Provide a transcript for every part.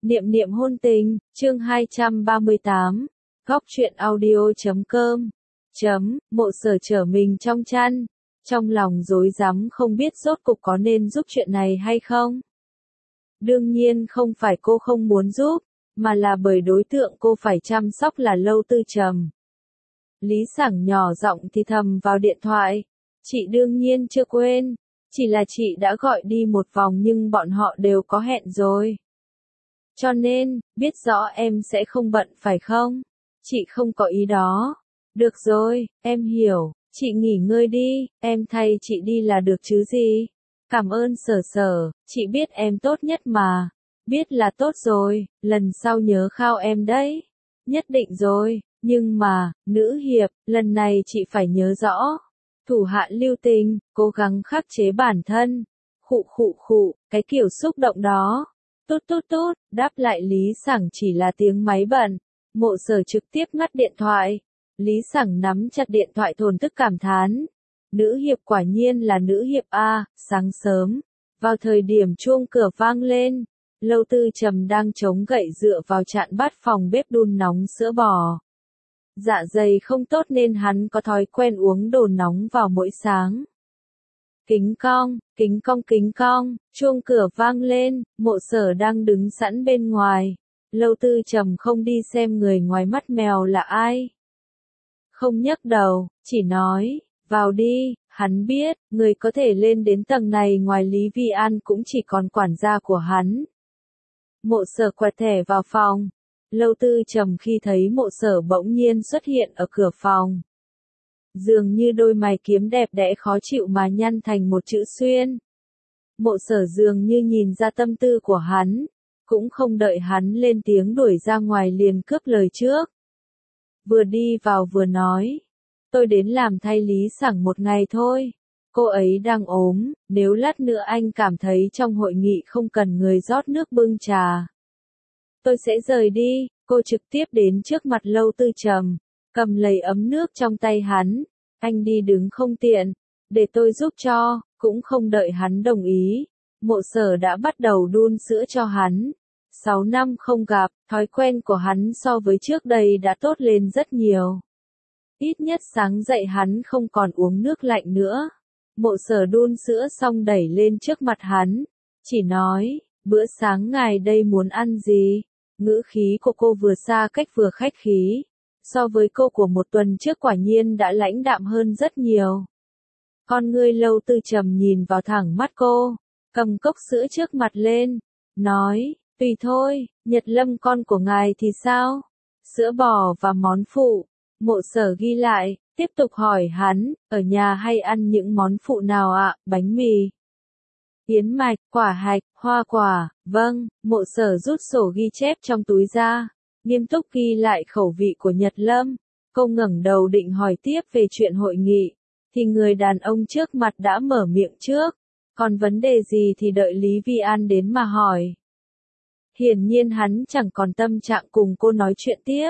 Niệm niệm hôn tình, chương 238, góc truyện audio.com. Mộ Sở trở mình trong chăn, trong lòng rối rắm không biết rốt cục có nên giúp chuyện này hay không. Đương nhiên không phải cô không muốn giúp, mà là bởi đối tượng cô phải chăm sóc là Lâu Tư Trầm. Lý Sảng nhỏ giọng thì thầm vào điện thoại, chị đương nhiên chưa quên, chỉ là chị đã gọi đi một vòng nhưng bọn họ đều có hẹn rồi. Cho nên, biết rõ em sẽ không bận phải không? Chị không có ý đó. Được rồi, em hiểu, chị nghỉ ngơi đi, em thay chị đi là được chứ gì. Cảm ơn Sở Sở, chị biết em tốt nhất mà. Biết là tốt rồi, lần sau nhớ khao em đấy. Nhất định rồi, nhưng mà, nữ hiệp, lần này chị phải nhớ rõ. Thủ hạ lưu tình, cố gắng khắc chế bản thân. Khụ, cái kiểu xúc động đó. Tốt, đáp lại Lý Sảng chỉ là tiếng máy bận. Mộ Sở trực tiếp ngắt điện thoại. Lý Sảng nắm chặt điện thoại thổn thức cảm thán. Nữ hiệp quả nhiên là nữ hiệp a. Sáng sớm, vào thời điểm chuông cửa vang lên, Lâu Tư Trầm đang chống gậy dựa vào chạn bát phòng bếp đun nóng sữa bò. Dạ dày không tốt nên hắn có thói quen uống đồ nóng vào mỗi sáng. Kính cong, chuông cửa vang lên, Mộ Sở đang đứng sẵn bên ngoài. Lâu Tư Trầm không đi xem người ngoài mắt mèo là ai. Không nhấc đầu, chỉ nói, vào đi, hắn biết, người có thể lên đến tầng này ngoài Lý Vi An cũng chỉ còn quản gia của hắn. Mộ Sở quẹt thẻ vào phòng. Lâu Tư Trầm khi thấy Mộ Sở bỗng nhiên xuất hiện ở cửa phòng. Dường như đôi mày kiếm đẹp đẽ khó chịu mà nhăn thành một chữ xuyên. Mộ Sở dường như nhìn ra tâm tư của hắn, cũng không đợi hắn lên tiếng đuổi ra ngoài liền cướp lời trước. Vừa đi vào vừa nói, tôi đến làm thay Lý Sảng một ngày thôi. Cô ấy đang ốm, nếu lát nữa anh cảm thấy trong hội nghị không cần người rót nước bưng trà, tôi sẽ rời đi. Cô trực tiếp đến trước mặt Lâu Tư Trầm, cầm lấy ấm nước trong tay hắn. Anh đi đứng không tiện, để tôi giúp cho. Cũng không đợi hắn đồng ý, Mộ Sở đã bắt đầu đun sữa cho hắn. 6 năm không gặp, thói quen của hắn so với trước đây đã tốt lên rất nhiều. Ít nhất sáng dậy hắn không còn uống nước lạnh nữa. Mộ Sở đun sữa xong đẩy lên trước mặt hắn, chỉ nói, bữa sáng ngài đây muốn ăn gì? Ngữ khí của cô vừa xa cách vừa khách khí. So với cô của một tuần trước quả nhiên đã lãnh đạm hơn rất nhiều. Con ngươi Lâu Tư Trầm nhìn vào thẳng mắt cô, cầm cốc sữa trước mặt lên, nói, tùy thôi, Nhật Lâm con của ngài thì sao? Sữa bò và món phụ. Mộ Sở ghi lại, tiếp tục hỏi hắn, ở nhà hay ăn những món phụ nào ạ? Bánh mì, yến mạch, quả hạch, hoa quả. Vâng. Mộ Sở rút sổ ghi chép trong túi ra, nghiêm túc ghi lại khẩu vị của Nhật Lâm. Cô ngẩng đầu định hỏi tiếp về chuyện hội nghị, thì người đàn ông trước mặt đã mở miệng trước. Còn vấn đề gì thì đợi Lý Vi An đến mà hỏi. Hiển nhiên hắn chẳng còn tâm trạng cùng cô nói chuyện tiếp.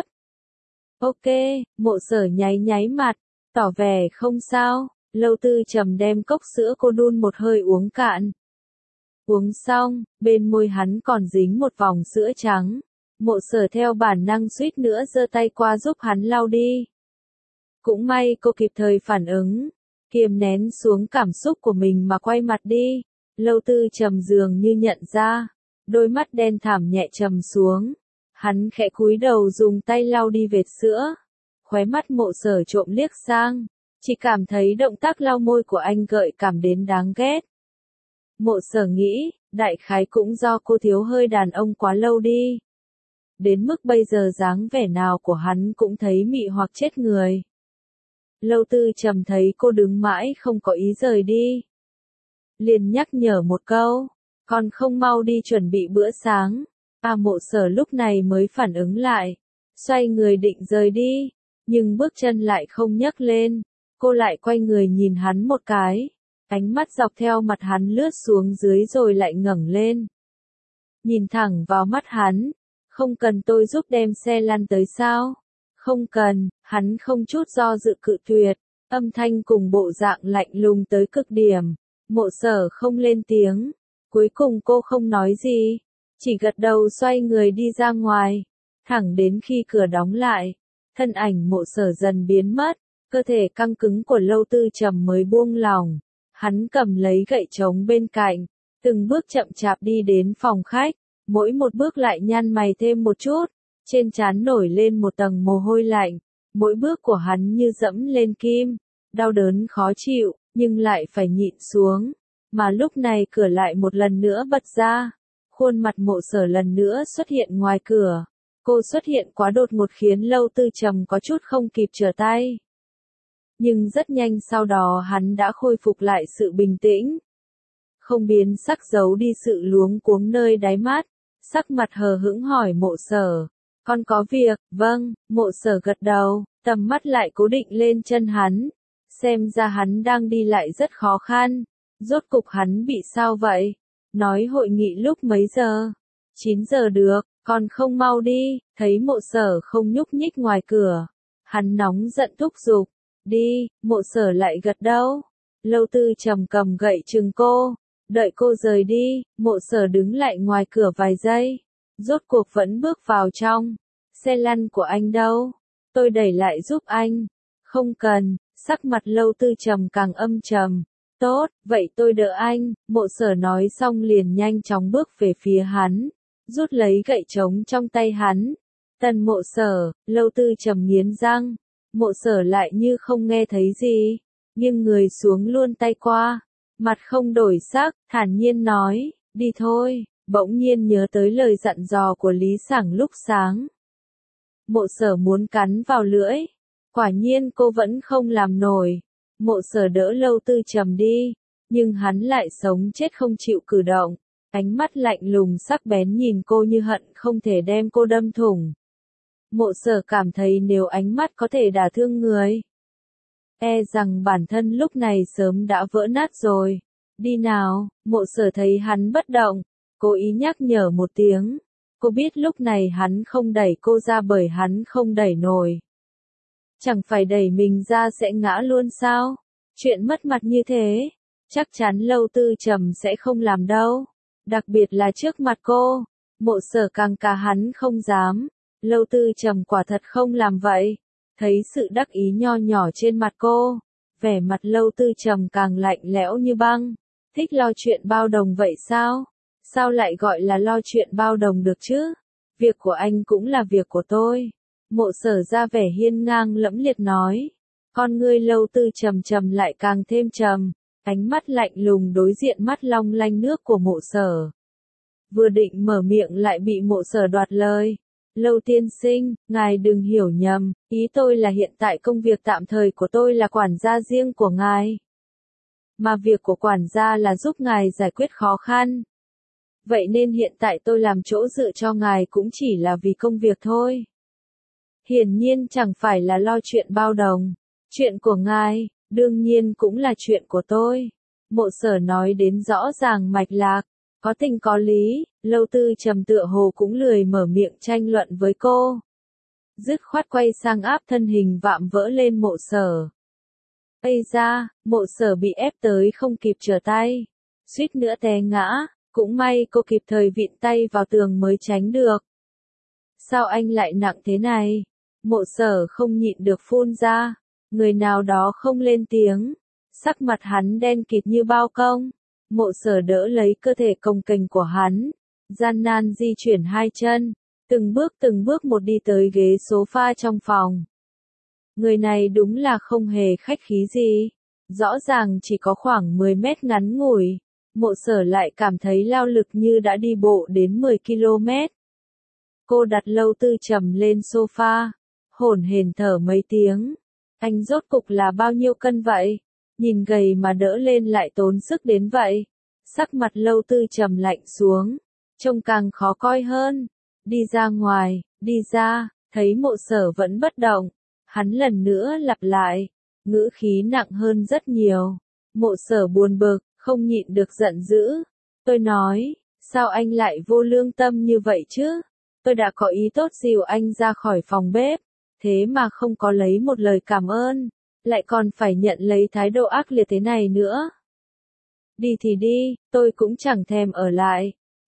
Ok, Mộ Sở nháy mặt, tỏ vẻ không sao. Lâu Tư Trầm đem cốc sữa cô đun một hơi uống cạn. Uống xong, bên môi hắn còn dính một vòng sữa trắng. Mộ Sở theo bản năng suýt nữa giơ tay qua giúp hắn lau đi. Cũng may cô kịp thời phản ứng, kiềm nén xuống cảm xúc của mình mà quay mặt đi. Lâu Tư Trầm dường như nhận ra, đôi mắt đen thẳm nhẹ trầm xuống. Hắn khẽ cúi đầu dùng tay lau đi vệt sữa. Khóe mắt Mộ Sở trộm liếc sang, chỉ cảm thấy động tác lau môi của anh gợi cảm đến đáng ghét. Mộ Sở nghĩ, đại khái cũng do cô thiếu hơi đàn ông quá lâu đi. Đến mức bây giờ dáng vẻ nào của hắn cũng thấy mị hoặc chết người. Lâu Tư Trầm thấy cô đứng mãi không có ý rời đi, liền nhắc nhở một câu, còn không mau đi chuẩn bị bữa sáng. Mộ Sở lúc này mới phản ứng lại, xoay người định rời đi, nhưng bước chân lại không nhấc lên. Cô lại quay người nhìn hắn một cái, ánh mắt dọc theo mặt hắn lướt xuống dưới rồi lại ngẩng lên. Nhìn thẳng vào mắt hắn, không cần tôi giúp đem xe lăn tới sao? Không cần, hắn không chút do dự cự tuyệt, âm thanh cùng bộ dạng lạnh lùng tới cực điểm. Mộ Sở không lên tiếng, cuối cùng cô không nói gì, chỉ gật đầu xoay người đi ra ngoài, thẳng đến khi cửa đóng lại, thân ảnh Mộ Sở dần biến mất, cơ thể căng cứng của Lâu Tư Trầm mới buông lỏng, hắn cầm lấy gậy trống bên cạnh, từng bước chậm chạp đi đến phòng khách, mỗi một bước lại nhăn mày thêm một chút, trên trán nổi lên một tầng mồ hôi lạnh, mỗi bước của hắn như dẫm lên kim, đau đớn khó chịu, nhưng lại phải nhịn xuống, mà lúc này cửa lại một lần nữa bật ra, khuôn mặt Mộ Sở lần nữa xuất hiện ngoài cửa, cô xuất hiện quá đột ngột khiến Lâu Tư Trầm có chút không kịp trở tay. Nhưng rất nhanh sau đó hắn đã khôi phục lại sự bình tĩnh, không biến sắc giấu đi sự luống cuống nơi đáy mắt, sắc mặt hờ hững hỏi Mộ Sở, con có việc, vâng, Mộ Sở gật đầu, tầm mắt lại cố định lên chân hắn, xem ra hắn đang đi lại rất khó khăn, rốt cục hắn bị sao vậy, nói hội nghị lúc mấy giờ, 9 giờ được, còn không mau đi, thấy Mộ Sở không nhúc nhích ngoài cửa, hắn nóng giận thúc giục, đi, Mộ Sở lại gật đầu, Lâu Tư Trầm cầm gậy chừng cô, đợi cô rời đi, Mộ Sở đứng lại ngoài cửa vài giây, rốt cuộc vẫn bước vào trong, xe lăn của anh đâu, tôi đẩy lại giúp anh, không cần, sắc mặt Lâu Tư Trầm càng âm trầm, tốt, vậy tôi đỡ anh, Mộ Sở nói xong liền nhanh chóng bước về phía hắn, rút lấy gậy trống trong tay hắn, Tần Mộ Sở, Lâu Tư Trầm nghiến răng, Mộ Sở lại như không nghe thấy gì, nghiêng người xuống luôn tay qua, mặt không đổi sắc, thản nhiên nói, đi thôi, bỗng nhiên nhớ tới lời dặn dò của Lý Sảng lúc sáng. Mộ Sở muốn cắn vào lưỡi, quả nhiên cô vẫn không làm nổi, Mộ Sở đỡ Lâu Tư Trầm đi, nhưng hắn lại sống chết không chịu cử động, ánh mắt lạnh lùng sắc bén nhìn cô như hận không thể đem cô đâm thủng. Mộ Sở cảm thấy nếu ánh mắt có thể đả thương người, e rằng bản thân lúc này sớm đã vỡ nát rồi. Đi nào, Mộ Sở thấy hắn bất động, cố ý nhắc nhở một tiếng. Cô biết lúc này hắn không đẩy cô ra bởi hắn không đẩy nổi. Chẳng phải đẩy mình ra sẽ ngã luôn sao? Chuyện mất mặt như thế, chắc chắn Lâu Tư Trầm sẽ không làm đâu. Đặc biệt là trước mặt cô, Mộ Sở càng cả hắn không dám. Lâu Tư Trầm quả thật không làm vậy. Thấy sự đắc ý nho nhỏ trên mặt cô, vẻ mặt Lâu Tư Trầm càng lạnh lẽo như băng. Thích lo chuyện bao đồng vậy sao? Sao lại gọi là lo chuyện bao đồng được chứ? Việc của anh cũng là việc của tôi. Mộ Sở ra vẻ hiên ngang lẫm liệt nói. Con ngươi Lâu Tư Trầm trầm lại càng thêm trầm, ánh mắt lạnh lùng đối diện mắt long lanh nước của Mộ Sở. Vừa định mở miệng lại bị Mộ Sở đoạt lời. Lâu tiên sinh, ngài đừng hiểu nhầm, ý tôi là hiện tại công việc tạm thời của tôi là quản gia riêng của ngài. Mà việc của quản gia là giúp ngài giải quyết khó khăn. Vậy nên hiện tại tôi làm chỗ dựa cho ngài cũng chỉ là vì công việc thôi. Hiển nhiên chẳng phải là lo chuyện bao đồng. Chuyện của ngài, đương nhiên cũng là chuyện của tôi. Mộ Sở nói đến rõ ràng mạch lạc, có tình có lý, Lâu Tư Trầm tựa hồ cũng lười mở miệng tranh luận với cô. Dứt khoát quay sang áp thân hình vạm vỡ lên Mộ Sở. Ây da, Mộ Sở bị ép tới không kịp trở tay, suýt nữa té ngã, cũng may cô kịp thời vịn tay vào tường mới tránh được. Sao anh lại nặng thế này? Mộ Sở không nhịn được phun ra, người nào đó không lên tiếng, sắc mặt hắn đen kịt như bao công. Mộ Sở đỡ lấy cơ thể cồng kềnh của hắn, gian nan di chuyển hai chân, từng bước một đi tới ghế sofa trong phòng. Người này đúng là không hề khách khí gì, rõ ràng chỉ có khoảng 10 mét ngắn ngủi, Mộ Sở lại cảm thấy lao lực như đã đi bộ đến 10 km. Cô đặt Lâu Tư Trầm lên sofa, hổn hển thở mấy tiếng. Anh rốt cục là bao nhiêu cân vậy? Nhìn gầy mà đỡ lên lại tốn sức đến vậy. Sắc mặt Lâu Tư Trầm lạnh xuống, trông càng khó coi hơn. Đi ra ngoài, đi ra, thấy Mộ Sở vẫn bất động. Hắn lần nữa lặp lại, ngữ khí nặng hơn rất nhiều. Mộ Sở buồn bực, không nhịn được giận dữ. Tôi nói, sao anh lại vô lương tâm như vậy chứ? Tôi đã có ý tốt dìu anh ra khỏi phòng bếp, thế mà không có lấy một lời cảm ơn, lại còn phải nhận lấy thái độ ác liệt thế này nữa. Đi thì đi, tôi cũng chẳng thèm ở lại.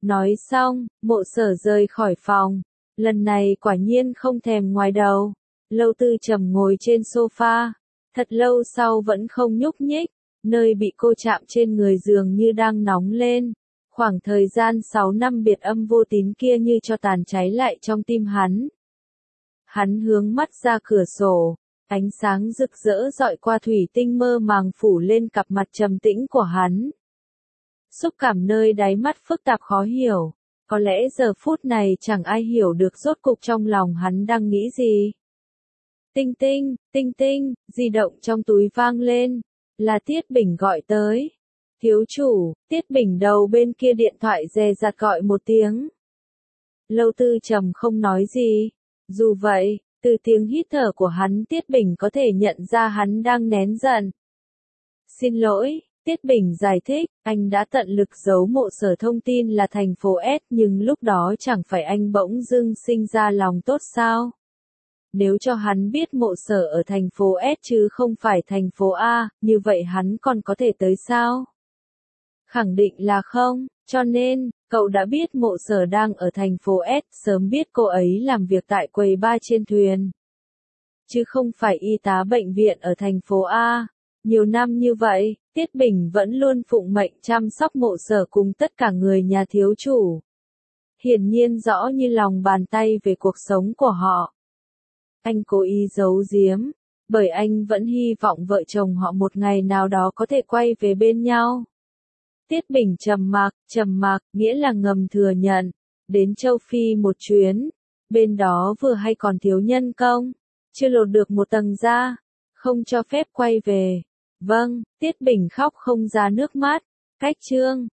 Nói xong, Mộ Sở rời khỏi phòng. Lần này quả nhiên không thèm ngoài đầu. Lâu Tư Trầm ngồi trên sofa. Thật lâu sau vẫn không nhúc nhích. Nơi bị cô chạm trên người dường như đang nóng lên. Khoảng thời gian 6 năm biệt âm vô tín kia như cho tàn cháy lại trong tim hắn. Hắn hướng mắt ra cửa sổ. Ánh sáng rực rỡ dọi qua thủy tinh mơ màng phủ lên cặp mặt trầm tĩnh của hắn. Xúc cảm nơi đáy mắt phức tạp khó hiểu. Có lẽ giờ phút này chẳng ai hiểu được rốt cục trong lòng hắn đang nghĩ gì. Tinh tinh, tinh tinh, di động trong túi vang lên. Là Tiết Bình gọi tới. Thiếu chủ, Tiết Bình đầu bên kia điện thoại dè dặt gọi một tiếng. Lâu Tư Trầm không nói gì. Dù vậy, từ tiếng hít thở của hắn Tiết Bình có thể nhận ra hắn đang nén giận. Xin lỗi, Tiết Bình giải thích, anh đã tận lực giấu Mộ Sở thông tin là thành phố S nhưng lúc đó chẳng phải anh bỗng dưng sinh ra lòng tốt sao? Nếu cho hắn biết Mộ Sở ở thành phố S chứ không phải thành phố A, như vậy hắn còn có thể tới sao? Khẳng định là không, cho nên, cậu đã biết Mộ Sở đang ở thành phố S, sớm biết cô ấy làm việc tại quầy bar trên thuyền. Chứ không phải y tá bệnh viện ở thành phố A. Nhiều năm như vậy, Tiết Bình vẫn luôn phụng mệnh chăm sóc Mộ Sở cùng tất cả người nhà thiếu chủ. Hiển nhiên rõ như lòng bàn tay về cuộc sống của họ. Anh cố ý giấu giếm, bởi anh vẫn hy vọng vợ chồng họ một ngày nào đó có thể quay về bên nhau. Tiết Bình trầm mặc, nghĩa là ngầm thừa nhận. Đến châu Phi một chuyến, bên đó vừa hay còn thiếu nhân công, chưa lột được một tầng da, không cho phép quay về. Vâng, Tiết Bình khóc không ra nước mắt. Cách chương